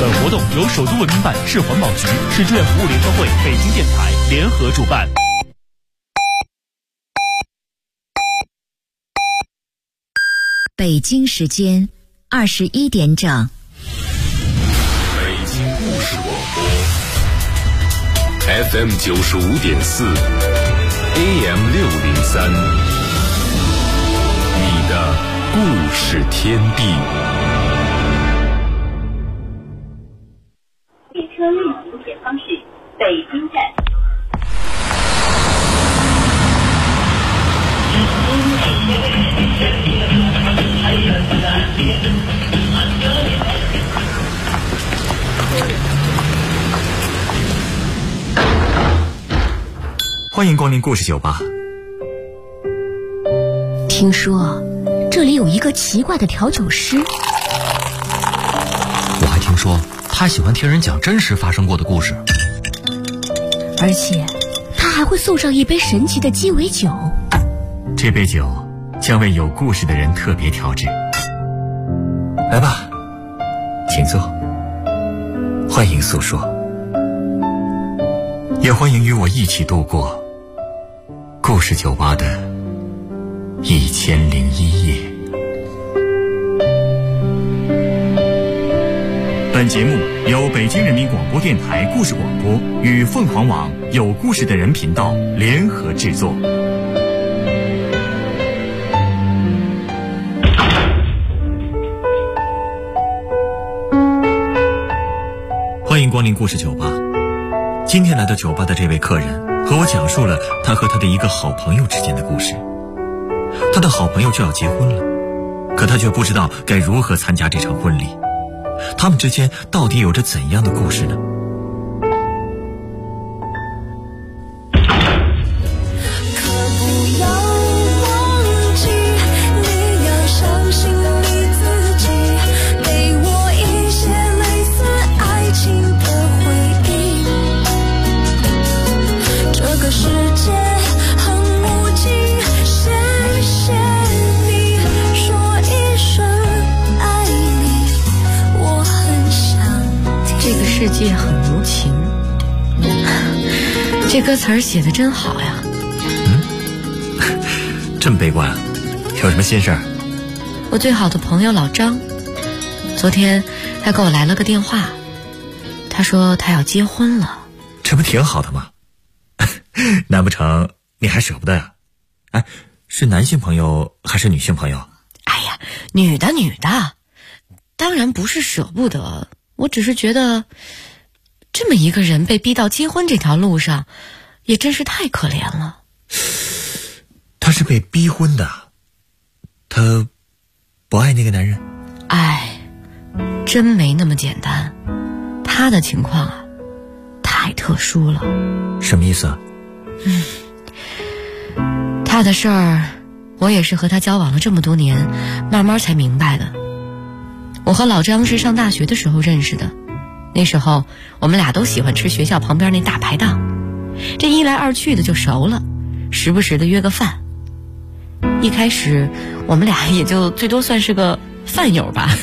本活动由首都文明办、市环保局、市志愿服务联合会、北京电台联合主办。 北京时间21点整。 北京故事广播 FM 95.4 AM 603，你的故事天地。 列车运行前方是北京站。 欢迎光临故事酒吧。 听说这里有一个奇怪的调酒师， 我还听说他喜欢听人讲真实发生过的故事， 而且他还会送上一杯神奇的鸡尾酒。 这杯酒将为有故事的人特别调制。来吧，请坐，欢迎诉说，也欢迎与我一起度过故事酒吧的1001夜。本节目由北京人民广播电台故事广播与凤凰网有故事的人频道联合制作。欢迎光临故事酒吧。今天来到酒吧的这位客人和我讲述了他和他的一个好朋友之间的故事。他的好朋友就要结婚了，可他却不知道该如何参加这场婚礼。他们之间到底有着怎样的故事呢？ 世界很无情，这歌词儿写得真好呀。 这么悲观啊？有什么心事儿？ 我最好的朋友老张，昨天他给我来了个电话，他说他要结婚了。 这不挺好的吗？难不成你还舍不得呀？哎，是男性朋友还是女性朋友？ 哎呀，女的，当然不是舍不得，我只是觉得这么一个人被逼到结婚这条路上，也真是太可怜了。 他是被逼婚的，他不爱那个男人？ 哎，真没那么简单。他的情况啊，太特殊了。 什么意思啊？ 他的事儿，我也是和他交往了这么多年，慢慢才明白的。我和老张是上大学的时候认识的，那时候我们俩都喜欢吃学校旁边那大排档，这一来二去的就熟了，时不时的约个饭。一开始我们俩也就最多算是个饭友吧。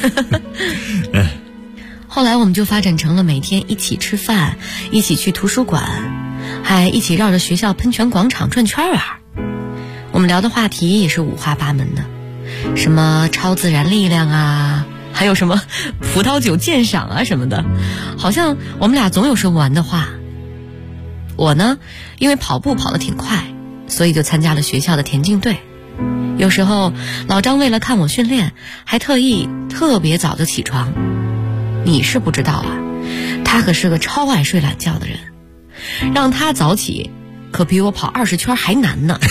后来我们就发展成了每天一起吃饭，一起去图书馆，还一起绕着学校喷泉广场转圈玩。我们聊的话题也是五花八门的，什么超自然力量啊，还有什么葡萄酒鉴赏啊什么的，好像我们俩总有说不完的话。我呢，因为跑步跑得挺快，所以就参加了学校的田径队。有时候老张为了看我训练，还特别早就起床。你是不知道啊，他可是个超爱睡懒觉的人，让他早起可比我跑20圈还难呢。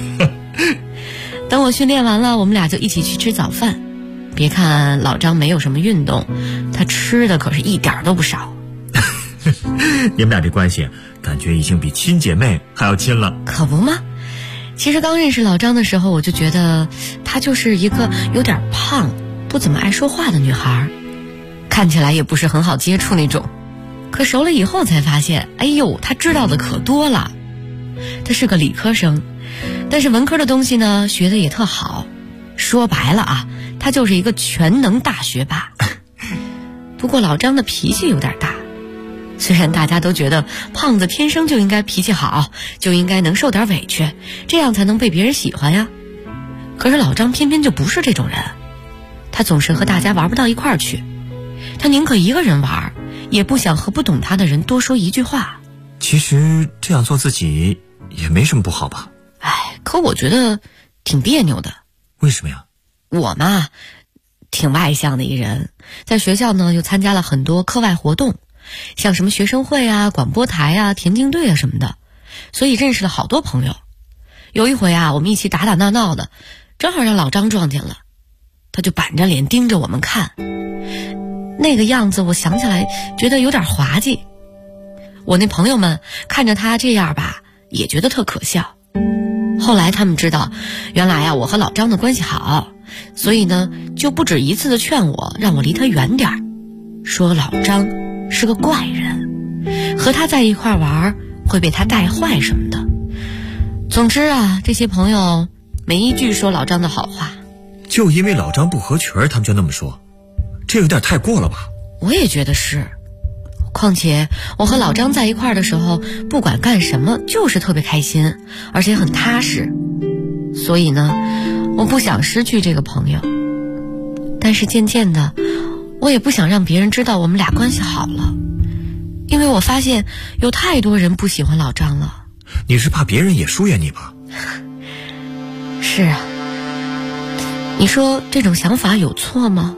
等我训练完了，我们俩就一起去吃早饭。别看老张没有什么运动，他吃的可是一点都不少。 你们俩这关系感觉已经比亲姐妹还要亲了。 可不吗？其实刚认识老张的时候，我就觉得她就是一个有点胖、不怎么爱说话的女孩，看起来也不是很好接触那种。可熟了以后才发现，哎呦，她知道的可多了。她是个理科生，但是文科的东西呢学的也特好。说白了啊，她就是一个全能大学霸。 不过老张的脾气有点大，虽然大家都觉得胖子天生就应该脾气好，就应该能受点委屈，这样才能被别人喜欢呀。可是老张偏偏就不是这种人，他总是和大家玩不到一块儿去，他宁可一个人玩，也不想和不懂他的人多说一句话。 其实这样做自己也没什么不好吧？ 可我觉得挺别扭的。 为什么呀？ 我嘛，挺外向的一人，在学校呢又参加了很多课外活动，像什么学生会啊、广播台啊、田径队啊什么的，所以认识了好多朋友。有一回啊，我们一起打打闹闹的，正好让老张撞见了，他就板着脸盯着我们看，那个样子我想起来觉得有点滑稽。我那朋友们看着他这样吧，也觉得特可笑。后来他们知道，原来啊我和老张的关系好，所以呢就不止一次的劝我，让我离他远点儿，说老张是个怪人，和他在一块玩会被他带坏什么的。总之啊，这些朋友没一句说老张的好话。 就因为老张不合群，他们就那么说，这有点太过了吧？ 我也觉得是。况且我和老张在一块的时候，不管干什么就是特别开心，而且很踏实。所以呢，我不想失去这个朋友。但是渐渐的，我也不想让别人知道我们俩关系好了，因为我发现有太多人不喜欢老张了。 你是怕别人也疏远你吧？ 是啊。你说这种想法有错吗？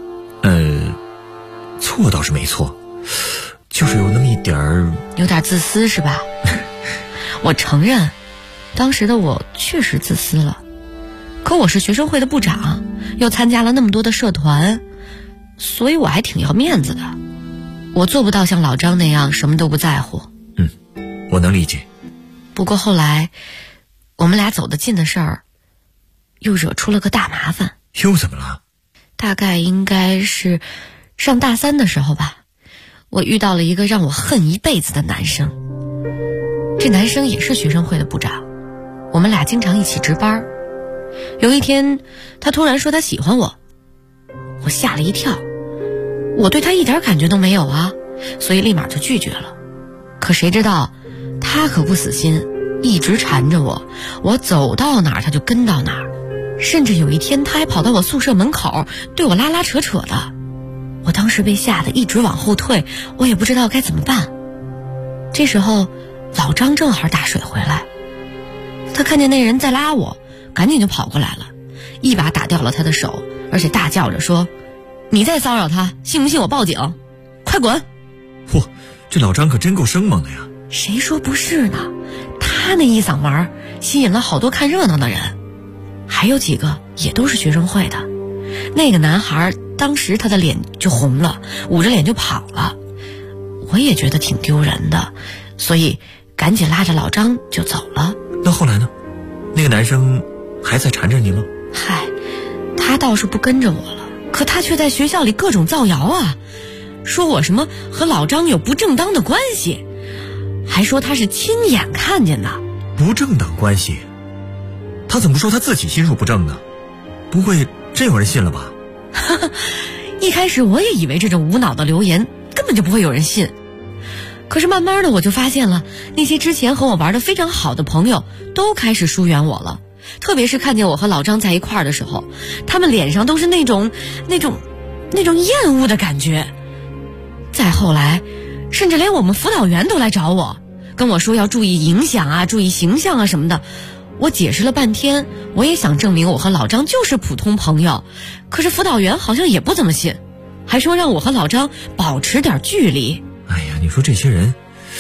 错倒是没错，就是有那么一点儿， 有点自私是吧？我承认，当时的我确实自私了。可我是学生会的部长，又参加了那么多的社团，所以我还挺要面子的。我做不到像老张那样什么都不在乎。 我能理解。 不过后来我们俩走得近的事儿又惹出了个大麻烦。 又怎么了？ 大概应该是上大3的时候吧，我遇到了一个让我恨一辈子的男生。这男生也是学生会的部长，我们俩经常一起值班。有一天他突然说他喜欢我，我吓了一跳，我对他一点感觉都没有啊，所以立马就拒绝了。可谁知道他可不死心，一直缠着我，我走到哪儿他就跟到哪儿，甚至有一天他还跑到我宿舍门口对我拉拉扯扯的。我当时被吓得一直往后退，我也不知道该怎么办。这时候老张正好打水回来，他看见那人在拉我，赶紧就跑过来了，一把打掉了他的手，而且大叫着说，你再骚扰他，信不信我报警？快滚！ 嚯，这老张可真够生猛的呀。 谁说不是呢？他那一嗓门吸引了好多看热闹的人，还有几个也都是学生会的。那个男孩当时他的脸就红了，捂着脸就跑了。我也觉得挺丢人的，所以赶紧拉着老张就走了。 那后来呢？那个男生还在缠着你吗？ 嗨，他倒是不跟着我了，可他却在学校里各种造谣啊，说我什么和老张有不正当的关系，还说他是亲眼看见的。 不正当关系？他怎么说他自己心术不正呢？不会真有人信了吧？ 一开始我也以为这种无脑的留言根本就不会有人信，可是慢慢的我就发现了，那些之前和我玩得非常好的朋友都开始疏远我了。特别是看见我和老张在一块儿的时候，他们脸上都是那种厌恶的感觉。再后来甚至连我们辅导员都来找我，跟我说要注意影响啊，注意形象啊什么的。我解释了半天，我也想证明我和老张就是普通朋友，可是辅导员好像也不怎么信，还说让我和老张保持点距离。 哎呀，你说这些人，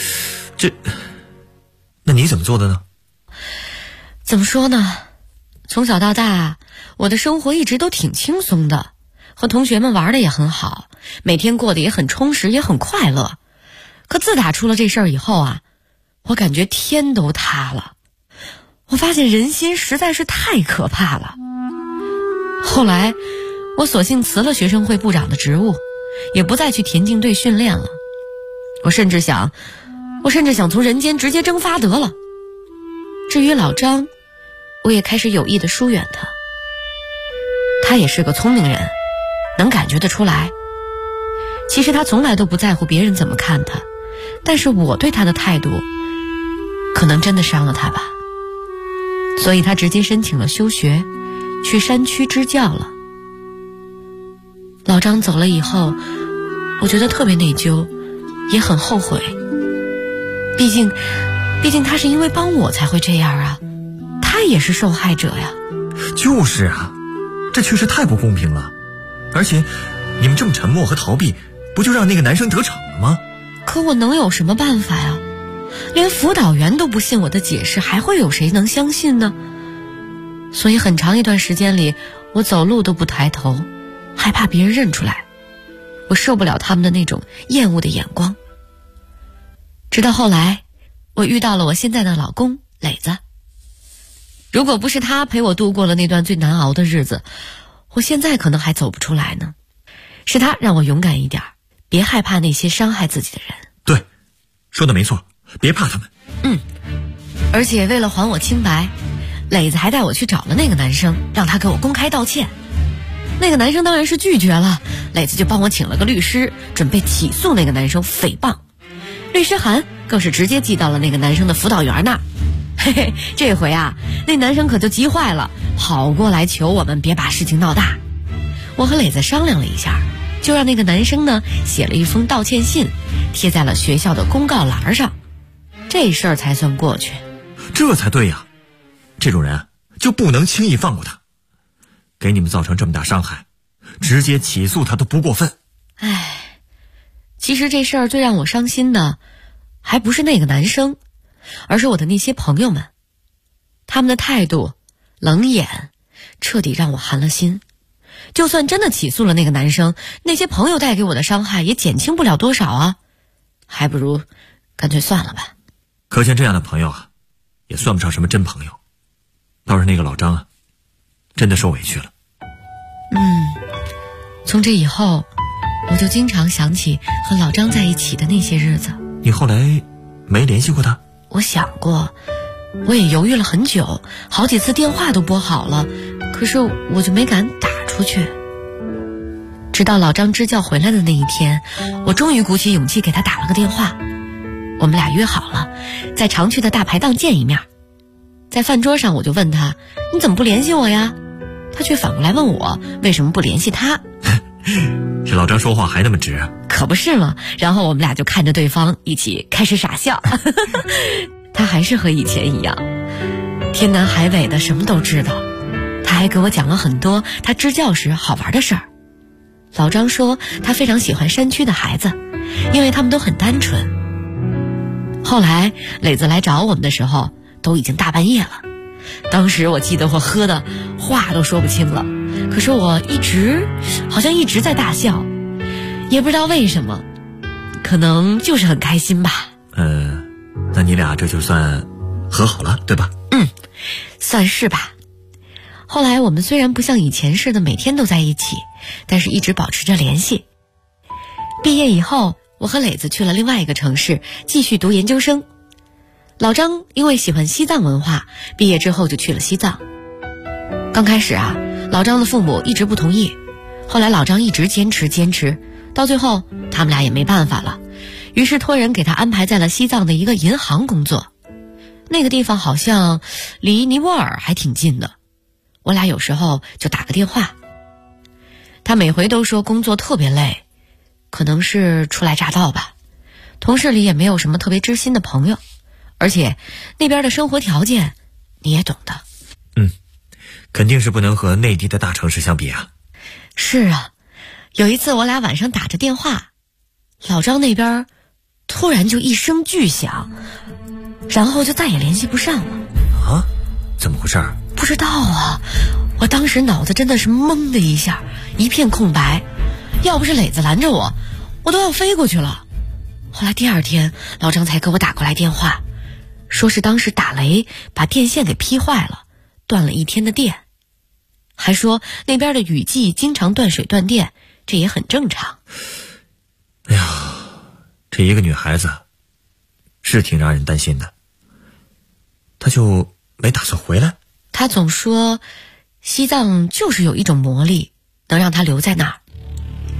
那你怎么做的呢？ 怎么说呢？从小到大，我的生活一直都挺轻松的，和同学们玩的也很好，每天过得也很充实，也很快乐。可自打出了这事儿以后啊，我感觉天都塌了。我发现人心实在是太可怕了。后来我索性辞了学生会部长的职务，也不再去田径队训练了。我甚至想从人间直接蒸发得了。至于老张，我也开始有意的疏远他。他也是个聪明人，能感觉得出来。 其实他从来都不在乎别人怎么看他，但是我对他的态度可能真的伤了他吧，所以他直接申请了休学，去山区支教了。老张走了以后，我觉得特别内疚，也很后悔。毕竟他是因为帮我才会这样啊，他也是受害者呀。 就是啊，这确实太不公平了。而且你们这么沉默和逃避，不就让那个男生得逞了吗？ 可我能有什么办法呀？连辅导员都不信我的解释，还会有谁能相信呢？所以很长一段时间里，我走路都不抬头，害怕别人认出来，我受不了他们的那种厌恶的眼光。直到后来，我遇到了我现在的老公磊子。如果不是他陪我度过了那段最难熬的日子，我现在可能还走不出来呢。是他让我勇敢一点，别害怕那些伤害自己的人。 对，说的没错，别怕他们。 而且为了还我清白，磊子还带我去找了那个男生，让他给我公开道歉。那个男生当然是拒绝了，磊子就帮我请了个律师，准备起诉那个男生诽谤。律师函更是直接寄到了那个男生的辅导员那儿。嘿嘿，这回啊，那男生可就急坏了，跑过来求我们别把事情闹大。我和磊子商量了一下，就让那个男生呢写了一封道歉信，贴在了学校的公告栏上，这事儿才算过去。 这才对呀，这种人就不能轻易放过他，给你们造成这么大伤害，直接起诉他都不过分。 唉，其实这事儿最让我伤心的还不是那个男生，而是我的那些朋友们，他们的态度冷眼，彻底让我寒了心。就算真的起诉了那个男生，那些朋友带给我的伤害也减轻不了多少啊，还不如干脆算了吧。 可见这样的朋友啊，也算不上什么真朋友。倒是那个老张啊，真的受委屈了。 从这以后，我就经常想起和老张在一起的那些日子。 你后来没联系过他？ 我想过，我也犹豫了很久，好几次电话都拨好了，可是我就没敢打出去。直到老张支教回来的那一天，我终于鼓起勇气给他打了个电话。我们俩约好了在常去的大排档见一面。在饭桌上我就问他，你怎么不联系我呀？他却反过来问我为什么不联系他。 这老张说话还那么直啊？ 可不是嘛。然后我们俩就看着对方一起开始傻笑。他还是和以前一样，天南海北的什么都知道。他还给我讲了很多他支教时好玩的事儿。老张说他非常喜欢山区的孩子，因为他们都很单纯。后来磊子来找我们的时候都已经大半夜了，当时我记得我喝的话都说不清了，可是我好像一直在大笑，也不知道为什么，可能就是很开心吧。 那你俩这就算和好了，对吧？ 算是吧。后来我们虽然不像以前似的每天都在一起，但是一直保持着联系。毕业以后，我和磊子去了另外一个城市继续读研究生。老张因为喜欢西藏文化，毕业之后就去了西藏。刚开始啊，老张的父母一直不同意，后来老张一直坚持，到最后他们俩也没办法了，于是托人给他安排在了西藏的一个银行工作。那个地方好像离尼泊尔还挺近的，我俩有时候就打个电话。他每回都说工作特别累，可能是初来乍到吧，同事里也没有什么特别知心的朋友，而且那边的生活条件你也懂的。 肯定是不能和内地的大城市相比啊。 是啊，有一次我俩晚上打着电话，老张那边突然就一声巨响，然后就再也联系不上了。 啊？怎么回事？ 不知道啊，我当时脑子真的是懵的一下，一片空白，要不是磊子拦着我，我都要飞过去了。后来第二天老张才给我打过来电话，说是当时打雷把电线给劈坏了，断了一天的电，还说那边的雨季经常断水断电，这也很正常。 哎呀，这一个女孩子是挺让人担心的。她就没打算回来？ 她总说西藏就是有一种魔力能让她留在那儿，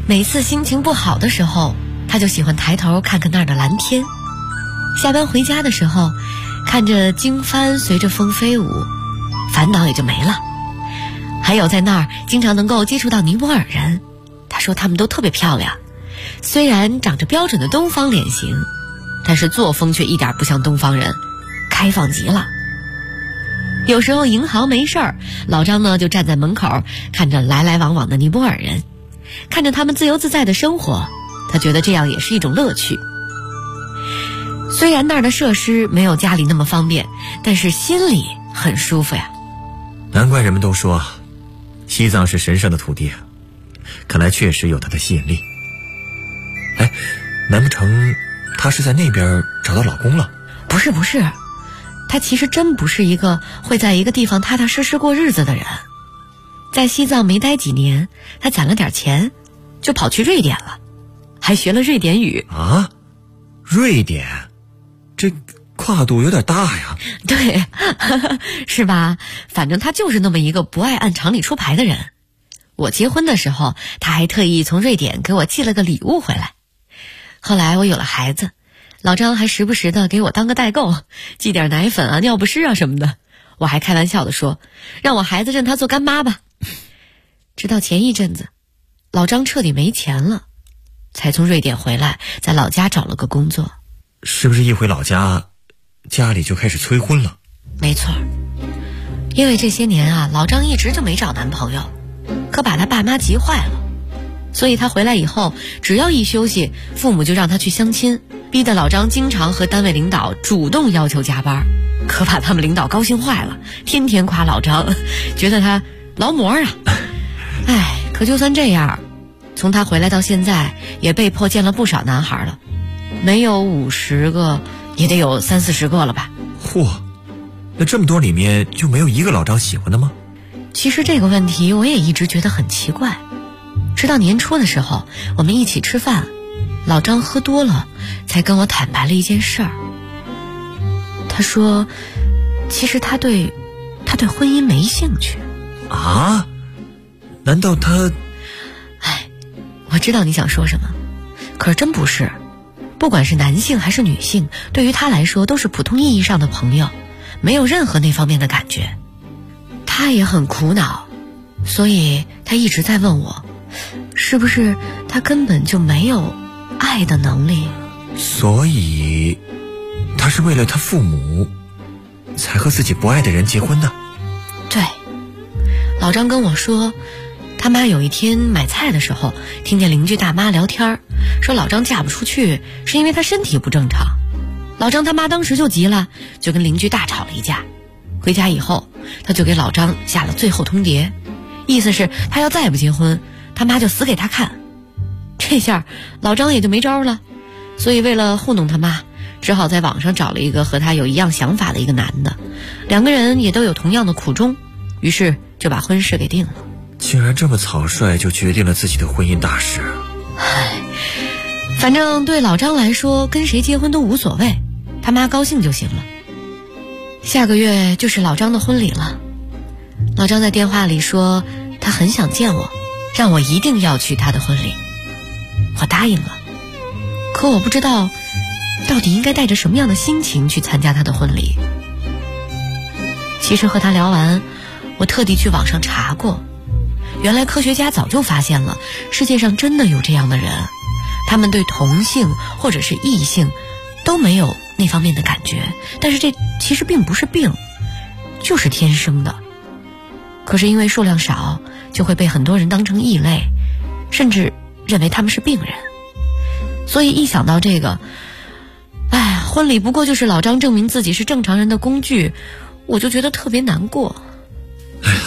每次心情不好的时候，他就喜欢抬头看看那儿的蓝天。下班回家的时候，看着经幡随着风飞舞，烦恼也就没了。还有在那儿经常能够接触到尼泊尔人，他说他们都特别漂亮，虽然长着标准的东方脸型，但是作风却一点不像东方人，开放极了。有时候银行没事儿，老张呢就站在门口看着来来往往的尼泊尔人，看着他们自由自在的生活，他觉得这样也是一种乐趣。虽然那儿的设施没有家里那么方便，但是心里很舒服呀。 难怪人们都说西藏是神圣的土地啊，看来确实有它的吸引力。哎，难不成她是在那边找到老公了？ 不是，她其实真不是一个会在一个地方踏踏实实过日子的人。在西藏没待几年，她攒了点钱，就跑去瑞典了，还学了瑞典语。 啊，瑞典，这跨度有点大呀。 对，是吧？反正她就是那么一个不爱按常理出牌的人。我结婚的时候，她还特意从瑞典给我寄了个礼物回来。后来我有了孩子，老张还时不时的给我当个代购，寄点奶粉啊、尿不湿啊什么的。我还开玩笑的说，让我孩子认他做干妈吧。直到前一阵子，老张彻底没钱了，才从瑞典回来，在老家找了个工作。 是不是一回老家，家里就开始催婚了？ 没错，因为这些年啊，老张一直就没找男朋友，可把他爸妈急坏了。所以他回来以后，只要一休息，父母就让他去相亲，逼得老张经常和单位领导主动要求加班，可把他们领导高兴坏了，天天夸老张，觉得他劳模啊。哎，可就算这样，从他回来到现在，也被迫见了不少男孩了，没有50个，也得有30-40个了吧。 嚯，那这么多里面就没有一个老张喜欢的吗？ 其实这个问题我也一直觉得很奇怪。直到年初的时候，我们一起吃饭，老张喝多了，才跟我坦白了一件事儿。他说，其实他对婚姻没兴趣。 啊？难道他…… 哎，我知道你想说什么，可是真不是。不管是男性还是女性，对于他来说都是普通意义上的朋友，没有任何那方面的感觉。他也很苦恼，所以他一直在问我，是不是他根本就没有爱的能力？ 所以他是为了他父母才和自己不爱的人结婚的？ 对，老张跟我说，他妈有一天买菜的时候听见邻居大妈聊天，说老张嫁不出去是因为他身体不正常。老张他妈当时就急了，就跟邻居大吵了一架。回家以后，他就给老张下了最后通牒，意思是他要再不结婚，他妈就死给他看。这下老张也就没招了，所以为了糊弄他妈，只好在网上找了一个和他有一样想法的一个男的，两个人也都有同样的苦衷，于是就把婚事给定了。 竟然这么草率就决定了自己的婚姻大事。 唉，反正对老张来说，跟谁结婚都无所谓，他妈高兴就行了。下个月就是老张的婚礼了，老张在电话里说他很想见我，让我一定要去他的婚礼。我答应了，可我不知道到底应该带着什么样的心情去参加他的婚礼。其实和他聊完，我特地去网上查过，原来科学家早就发现了世界上真的有这样的人，他们对同性或者是异性都没有那方面的感觉，但是这其实并不是病，就是天生的。可是因为数量少，就会被很多人当成异类，甚至认为他们是病人。所以一想到这个，哎，婚礼不过就是老张证明自己是正常人的工具，我就觉得特别难过。 哎呀，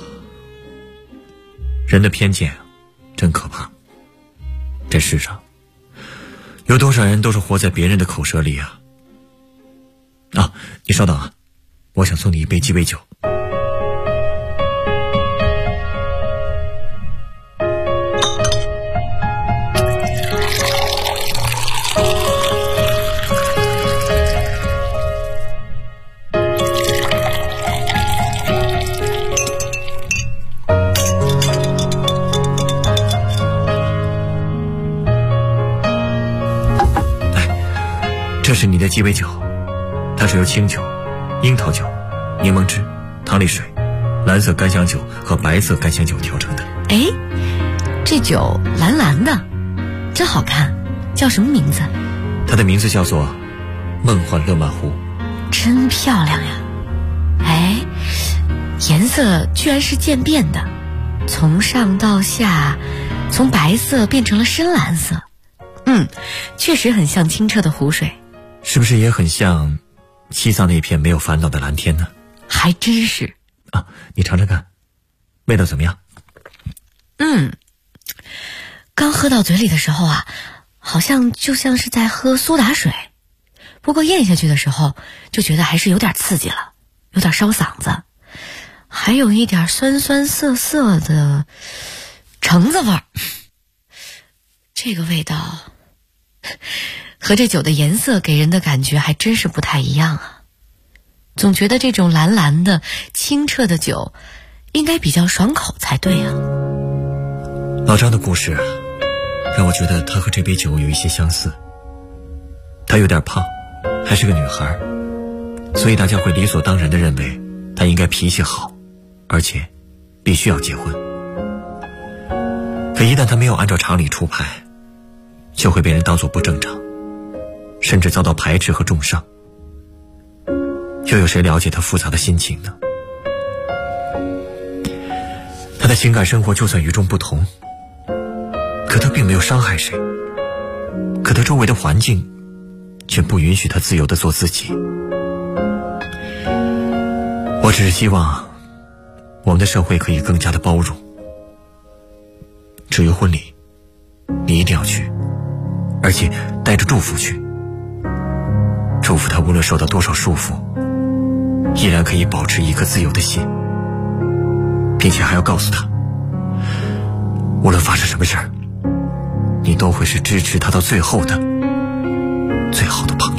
人的偏见真可怕。这世上有多少人都是活在别人的口舌里啊！啊，你稍等啊，我想送你一杯鸡尾酒。 这是你的鸡尾酒，它是由清酒、樱桃酒、柠檬汁、汤力水、蓝色干香酒和白色干香酒调成的。 哎，这酒蓝蓝的，真好看，叫什么名字？ 它的名字叫做梦幻勒曼湖。 真漂亮呀！哎，颜色居然是渐变的，从上到下，从白色变成了深蓝色。确实很像清澈的湖水。 是不是也很像西藏那片没有烦恼的蓝天呢？ 还真是啊，你尝尝看，味道怎么样？ 刚喝到嘴里的时候啊，好像就像是在喝苏打水，不过咽下去的时候就觉得还是有点刺激了，有点烧嗓子，还有一点酸酸涩涩的橙子味儿。这个味道和这酒的颜色给人的感觉还真是不太一样啊。总觉得这种蓝蓝的清澈的酒应该比较爽口才对啊。 老张的故事让我觉得他和这杯酒有一些相似。他有点胖，还是个女孩，所以大家会理所当然地认为他应该脾气好，而且必须要结婚。可一旦他没有按照常理出牌，就会被人当作不正常，甚至遭到排斥和重伤。又有谁了解他复杂的心情呢？他的情感生活就算与众不同，可他并没有伤害谁，可他周围的环境却不允许他自由地做自己。我只是希望我们的社会可以更加的包容。至于婚礼，你一定要去，而且带着祝福去，祝福他无论受到多少束缚，依然可以保持一颗自由的心，并且还要告诉他，无论发生什么事儿，你都会是支持他到最后的最好的朋友。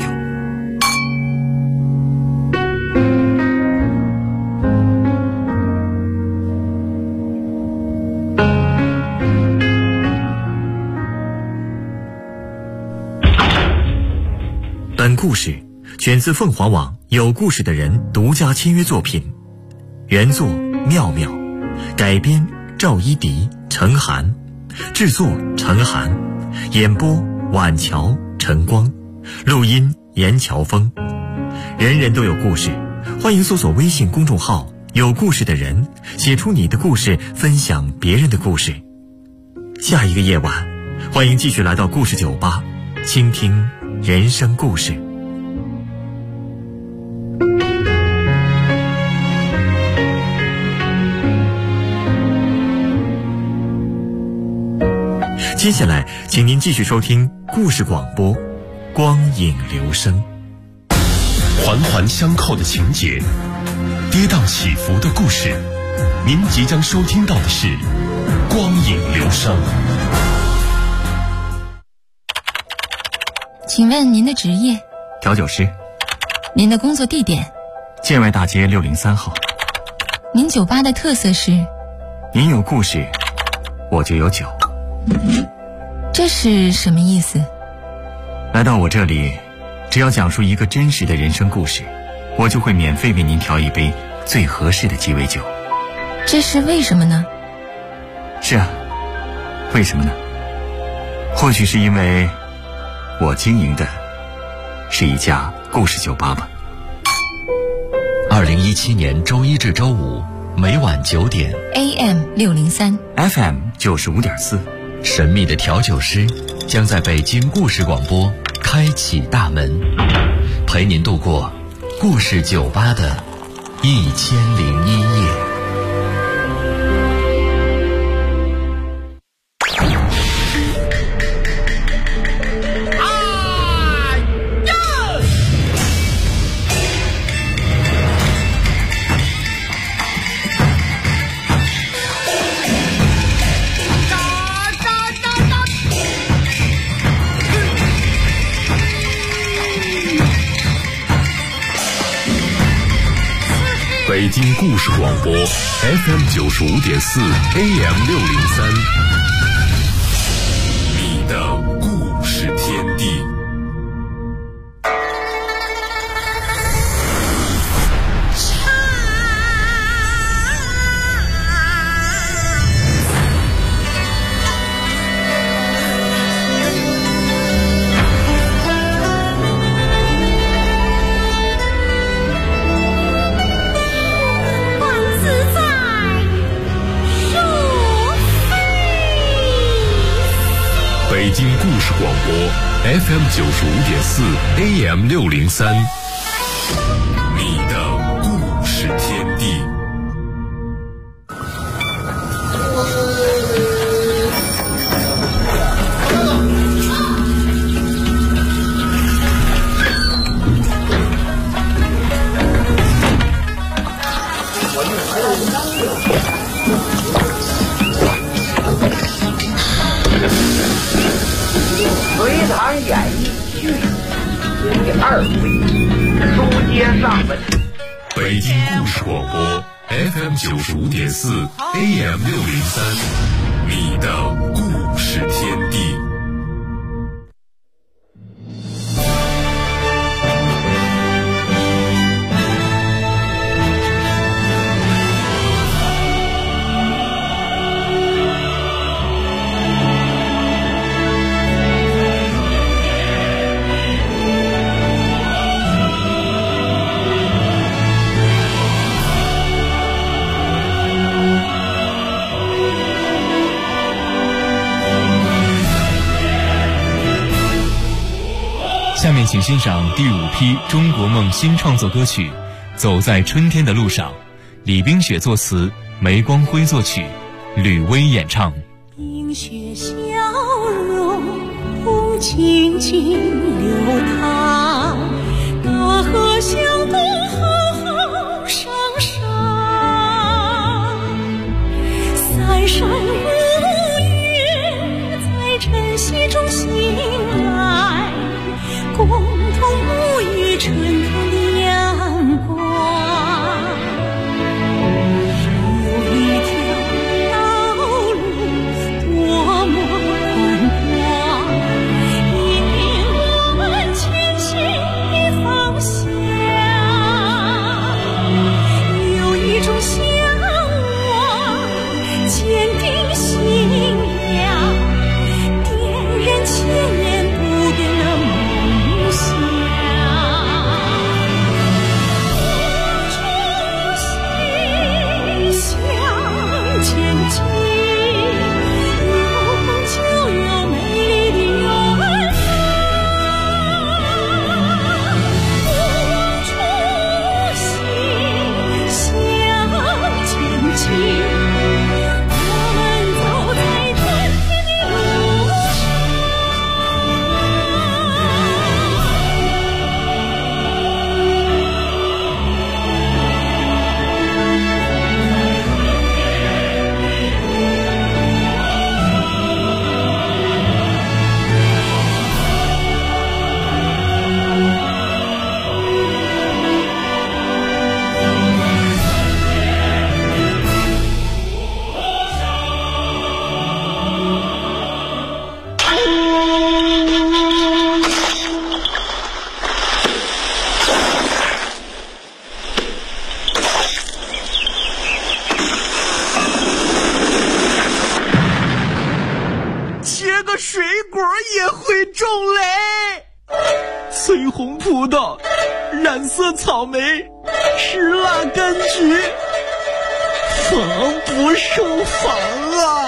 本故事选自凤凰网有故事的人独家签约作品，原作妙妙，改编赵一迪、陈涵，制作陈涵，演播晚桥、陈光，录音严乔峰。人人都有故事，欢迎搜索微信公众号有故事的人，写出你的故事，分享别人的故事。下一个夜晚，欢迎继续来到故事酒吧，倾听人生故事。接下来请您继续收听故事广播，光影流声。 环环相扣的情节，跌宕起伏的故事，您即将收听到的是光影流声。 请问您的职业？ 调酒师。 您的工作地点？ 建外大街603号。 您酒吧的特色是？ 您有故事，我就有酒。 这是什么意思？ 来到我这里，只要讲述一个真实的人生故事，我就会免费为您调一杯最合适的鸡尾酒。 这是为什么呢？ 是啊，为什么呢？或许是因为我经营的是一家故事酒吧吧。 2017年周一至周五每晚9点 AM 603 FM 95.4， 神秘的调酒师将在北京故事广播开启大门，陪您度过故事酒吧的1001夜。 北京故事广播 FM 95.4 AM 603，你的故事天地。 事广播 FM95.4 AM603，你的故事天地。 隋唐演义续第2回，书接上文。 北京故事广播 FM95.4 AM603，你的故事天地。 下面请欣赏第5批中国梦新创作歌曲《走在春天的路上》，李冰雪作词，梅光辉作曲，吕薇演唱。 冰雪消融，风静静流淌，大河向东浩浩汤汤，三山如月在晨曦中醒来，共同沐浴春天的阳光。有一条道路多么宽广，引领我们前行的方向。有一种向往，坚定信仰，点燃千年不变的梦想。向前进，有梦就有美丽的远方。出行向前进，我们走在春天的路上。 切个水果也会中雷，翠红葡萄，染色草莓，吃辣柑橘，防不胜防啊！